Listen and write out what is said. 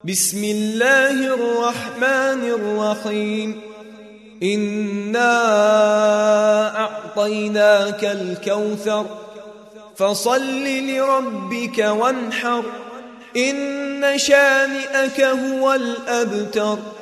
بسم الله الرحمن الرحيم إنا أعطيناك الكوثر فصل لربك وانحر إن شانئك هو الأبتر